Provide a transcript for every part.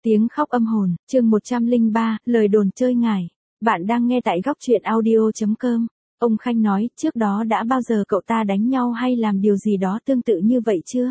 Tiếng khóc âm hồn, chương 103, lời đồn chơi ngải. Bạn đang nghe tại góc truyện audio.com. Ông Khanh nói, trước đó đã bao giờ cậu ta đánh nhau hay làm điều gì đó tương tự như vậy chưa?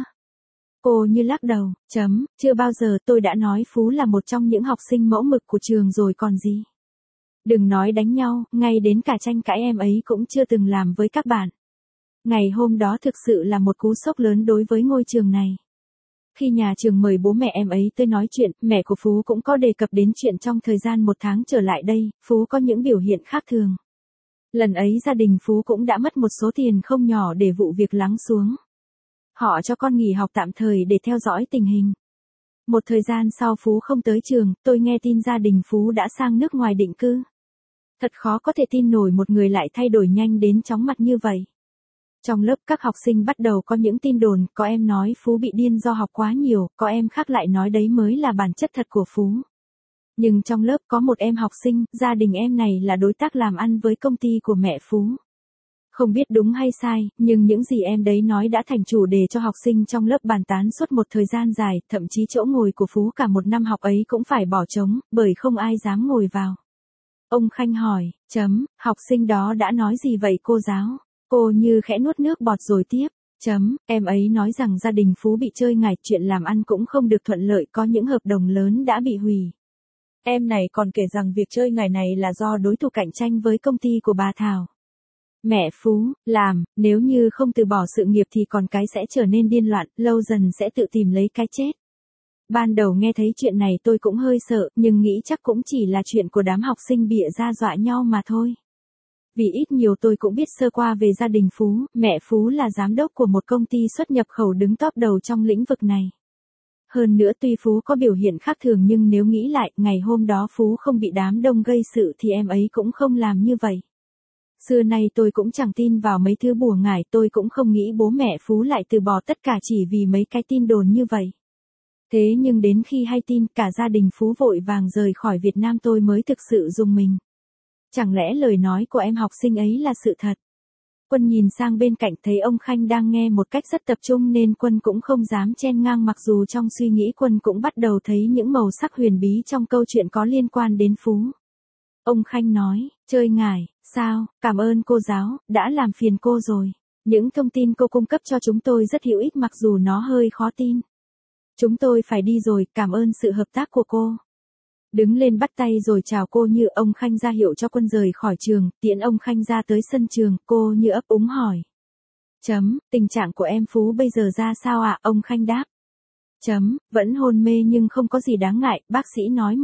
Cô Như lắc đầu, chưa bao giờ. Tôi đã nói Phú là một trong những học sinh mẫu mực của trường rồi còn gì. Đừng nói đánh nhau, ngay đến cả tranh cãi em ấy cũng chưa từng làm với các bạn. Ngày hôm đó thực sự là một cú sốc lớn đối với ngôi trường này. Khi nhà trường mời bố mẹ em ấy tới nói chuyện, mẹ của Phú cũng có đề cập đến chuyện trong thời gian một tháng trở lại đây, Phú có những biểu hiện khác thường. Lần ấy gia đình Phú cũng đã mất một số tiền không nhỏ để vụ việc lắng xuống. Họ cho con nghỉ học tạm thời để theo dõi tình hình. Một thời gian sau Phú không tới trường, tôi nghe tin gia đình Phú đã sang nước ngoài định cư. Thật khó có thể tin nổi một người lại thay đổi nhanh đến chóng mặt như vậy. Trong lớp các học sinh bắt đầu có những tin đồn, có em nói Phú bị điên do học quá nhiều, có em khác lại nói đấy mới là bản chất thật của Phú. Nhưng trong lớp có một em học sinh, gia đình em này là đối tác làm ăn với công ty của mẹ Phú. Không biết đúng hay sai, nhưng những gì em đấy nói đã thành chủ đề cho học sinh trong lớp bàn tán suốt một thời gian dài, thậm chí chỗ ngồi của Phú cả một năm học ấy cũng phải bỏ trống, bởi không ai dám ngồi vào. Ông Khanh hỏi, học sinh đó đã nói gì vậy cô giáo? Cô Như khẽ nuốt nước bọt rồi tiếp, em ấy nói rằng gia đình Phú bị chơi ngải, chuyện làm ăn cũng không được thuận lợi, có những hợp đồng lớn đã bị hủy. Em này còn kể rằng việc chơi ngải này là do đối thủ cạnh tranh với công ty của bà Thảo. Mẹ Phú, nếu như không từ bỏ sự nghiệp thì con cái sẽ trở nên điên loạn, lâu dần sẽ tự tìm lấy cái chết. Ban đầu nghe thấy chuyện này tôi cũng hơi sợ, nhưng nghĩ chắc cũng chỉ là chuyện của đám học sinh bịa ra dọa nhau mà thôi. Vì ít nhiều tôi cũng biết sơ qua về gia đình Phú, mẹ Phú là giám đốc của một công ty xuất nhập khẩu đứng top đầu trong lĩnh vực này. Hơn nữa tuy Phú có biểu hiện khác thường nhưng nếu nghĩ lại, ngày hôm đó Phú không bị đám đông gây sự thì em ấy cũng không làm như vậy. Xưa nay tôi cũng chẳng tin vào mấy thứ bùa ngải, tôi cũng không nghĩ bố mẹ Phú lại từ bỏ tất cả chỉ vì mấy cái tin đồn như vậy. Thế nhưng đến khi hay tin cả gia đình Phú vội vàng rời khỏi Việt Nam tôi mới thực sự rùng mình. Chẳng lẽ lời nói của em học sinh ấy là sự thật? Quân nhìn sang bên cạnh thấy ông Khanh đang nghe một cách rất tập trung nên Quân cũng không dám chen ngang, mặc dù trong suy nghĩ Quân cũng bắt đầu thấy những màu sắc huyền bí trong câu chuyện có liên quan đến Phú. Ông Khanh nói, chơi ngải, sao, cảm ơn cô giáo, đã làm phiền cô rồi. Những thông tin cô cung cấp cho chúng tôi rất hữu ích mặc dù nó hơi khó tin. Chúng tôi phải đi rồi, cảm ơn sự hợp tác của cô. Đứng lên bắt tay rồi chào cô Như, ông Khanh ra hiệu cho Quân rời khỏi trường, tiễn ông Khanh ra tới sân trường, cô Như ấp úng hỏi. Tình trạng của em Phú bây giờ ra sao ạ? Ông Khanh đáp. Vẫn hôn mê nhưng không có gì đáng ngại, bác sĩ nói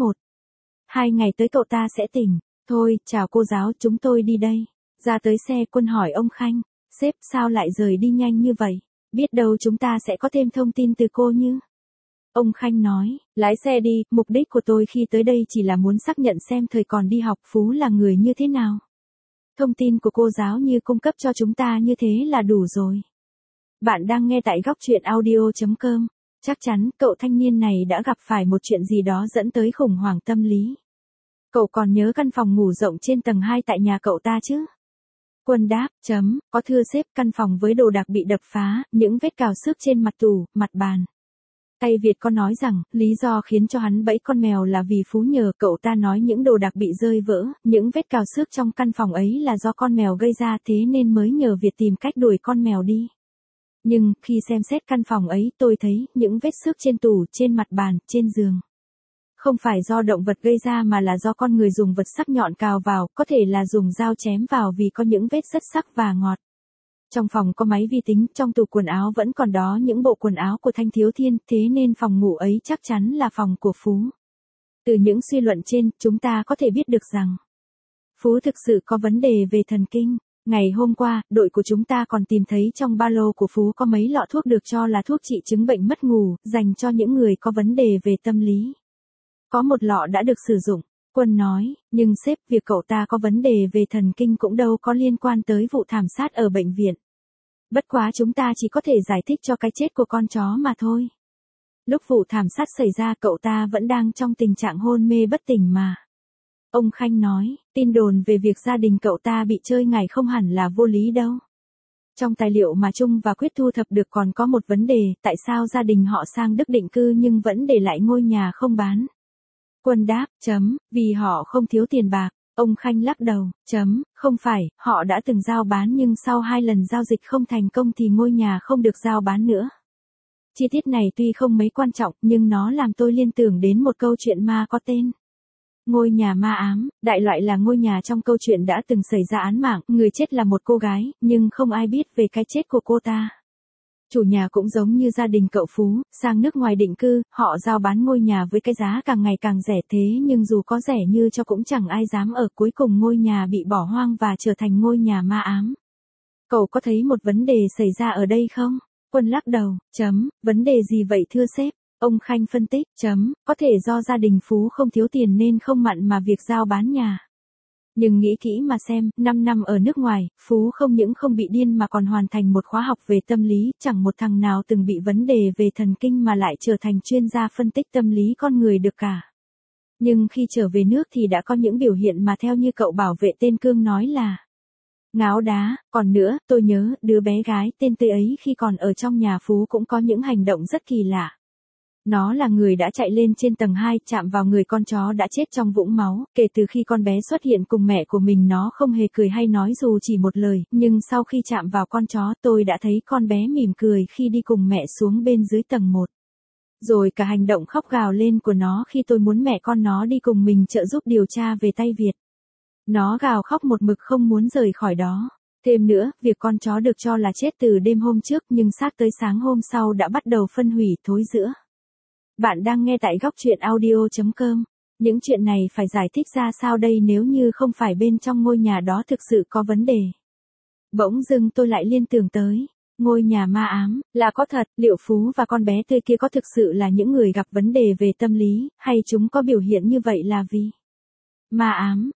1-2 ngày tới cậu ta sẽ tỉnh. Thôi, chào cô giáo, chúng tôi đi đây. Ra tới xe Quân hỏi ông Khanh, sếp sao lại rời đi nhanh như vậy? Biết đâu chúng ta sẽ có thêm thông tin từ cô Như. Ông Khanh nói, lái xe đi, mục đích của tôi khi tới đây chỉ là muốn xác nhận xem thời còn đi học Phú là người như thế nào. Thông tin của cô giáo Như cung cấp cho chúng ta như thế là đủ rồi. Bạn đang nghe tại góc truyện audio.com. Chắc chắn cậu thanh niên này đã gặp phải một chuyện gì đó dẫn tới khủng hoảng tâm lý. Cậu còn nhớ căn phòng ngủ rộng trên tầng 2 tại nhà cậu ta chứ? Quân đáp, có thưa sếp, căn phòng với đồ đạc bị đập phá, những vết cào xước trên mặt tủ, mặt bàn. Tay Việt có nói rằng, lý do khiến cho hắn bẫy con mèo là vì Phú nhờ cậu ta nói những đồ đạc bị rơi vỡ, những vết cào xước trong căn phòng ấy là do con mèo gây ra, thế nên mới nhờ Việt tìm cách đuổi con mèo đi. Nhưng, khi xem xét căn phòng ấy tôi thấy, những vết xước trên tủ, trên mặt bàn, trên giường. Không phải do động vật gây ra mà là do con người dùng vật sắc nhọn cào vào, có thể là dùng dao chém vào vì có những vết rất sắc và ngọt. Trong phòng có máy vi tính, trong tủ quần áo vẫn còn đó những bộ quần áo của Thanh Thiếu Thiên, thế nên phòng ngủ ấy chắc chắn là phòng của Phú. Từ những suy luận trên, chúng ta có thể biết được rằng Phú thực sự có vấn đề về thần kinh. Ngày hôm qua, đội của chúng ta còn tìm thấy trong ba lô của Phú có mấy lọ thuốc được cho là thuốc trị chứng bệnh mất ngủ, dành cho những người có vấn đề về tâm lý. Có một lọ đã được sử dụng. Quân nói, nhưng sếp, việc cậu ta có vấn đề về thần kinh cũng đâu có liên quan tới vụ thảm sát ở bệnh viện. Bất quá chúng ta chỉ có thể giải thích cho cái chết của con chó mà thôi. Lúc vụ thảm sát xảy ra cậu ta vẫn đang trong tình trạng hôn mê bất tỉnh mà. Ông Khanh nói, tin đồn về việc gia đình cậu ta bị chơi ngải không hẳn là vô lý đâu. Trong tài liệu mà Trung và Quyết thu thập được còn có một vấn đề, tại sao gia đình họ sang Đức định cư nhưng vẫn để lại ngôi nhà không bán. Quân đáp, vì họ không thiếu tiền bạc. Ông Khanh lắc đầu, không phải, họ đã từng giao bán nhưng sau 2 lần giao dịch không thành công thì ngôi nhà không được giao bán nữa. Chi tiết này tuy không mấy quan trọng nhưng nó làm tôi liên tưởng đến một câu chuyện ma có tên. Ngôi nhà ma ám, đại loại là ngôi nhà trong câu chuyện đã từng xảy ra án mạng, người chết là một cô gái, nhưng không ai biết về cái chết của cô ta. Chủ nhà cũng giống như gia đình cậu Phú, sang nước ngoài định cư, họ giao bán ngôi nhà với cái giá càng ngày càng rẻ thế nhưng dù có rẻ như cho cũng chẳng ai dám ở, cuối cùng ngôi nhà bị bỏ hoang và trở thành ngôi nhà ma ám. Cậu có thấy một vấn đề xảy ra ở đây không? Quân lắc đầu, vấn đề gì vậy thưa sếp? Ông Khanh phân tích, có thể do gia đình Phú không thiếu tiền nên không mặn mà việc giao bán nhà. Nhưng nghĩ kỹ mà xem, 5 năm ở nước ngoài, Phú không những không bị điên mà còn hoàn thành một khóa học về tâm lý, chẳng một thằng nào từng bị vấn đề về thần kinh mà lại trở thành chuyên gia phân tích tâm lý con người được cả. Nhưng khi trở về nước thì đã có những biểu hiện mà theo như cậu bảo vệ tên Cương nói là ngáo đá. Còn nữa, tôi nhớ, đứa bé gái tên Tươi ấy khi còn ở trong nhà Phú cũng có những hành động rất kỳ lạ. Nó là người đã chạy lên trên tầng 2, chạm vào người con chó đã chết trong vũng máu, kể từ khi con bé xuất hiện cùng mẹ của mình nó không hề cười hay nói dù chỉ một lời, nhưng sau khi chạm vào con chó tôi đã thấy con bé mỉm cười khi đi cùng mẹ xuống bên dưới tầng 1. Rồi cả hành động khóc gào lên của nó khi tôi muốn mẹ con nó đi cùng mình trợ giúp điều tra về tay Việt. Nó gào khóc một mực không muốn rời khỏi đó. Thêm nữa, việc con chó được cho là chết từ đêm hôm trước nhưng xác tới sáng hôm sau đã bắt đầu phân hủy thối rữa. Bạn đang nghe tại góc truyện audio.com. Những chuyện này phải giải thích ra sao đây nếu như không phải bên trong ngôi nhà đó thực sự có vấn đề. Bỗng dưng tôi lại liên tưởng tới. Ngôi nhà ma ám, là có thật, liệu Phú và con bé Tươi kia có thực sự là những người gặp vấn đề về tâm lý, hay chúng có biểu hiện như vậy là vì ma ám?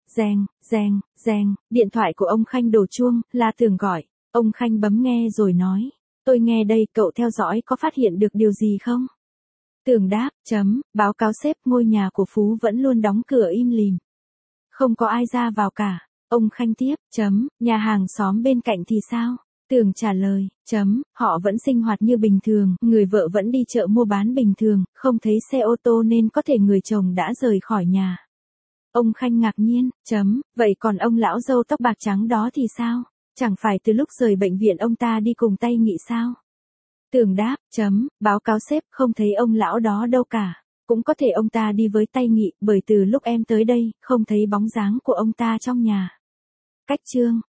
Reng, điện thoại của ông Khanh đổ chuông, là Tường gọi. Ông Khanh bấm nghe rồi nói. Tôi nghe đây, cậu theo dõi có phát hiện được điều gì không? Tường đáp, báo cáo sếp, ngôi nhà của Phú vẫn luôn đóng cửa im lìm. Không có ai ra vào cả. Ông Khanh tiếp, nhà hàng xóm bên cạnh thì sao? Tường trả lời, họ vẫn sinh hoạt như bình thường, người vợ vẫn đi chợ mua bán bình thường, không thấy xe ô tô nên có thể người chồng đã rời khỏi nhà. Ông Khanh ngạc nhiên, vậy còn ông lão râu tóc bạc trắng đó thì sao? Chẳng phải từ lúc rời bệnh viện ông ta đi cùng Tay Nghị sao? Tường đáp, báo cáo sếp, không thấy ông lão đó đâu cả. Cũng có thể ông ta đi với Tay Nghị, bởi từ lúc em tới đây, không thấy bóng dáng của ông ta trong nhà. Cách chương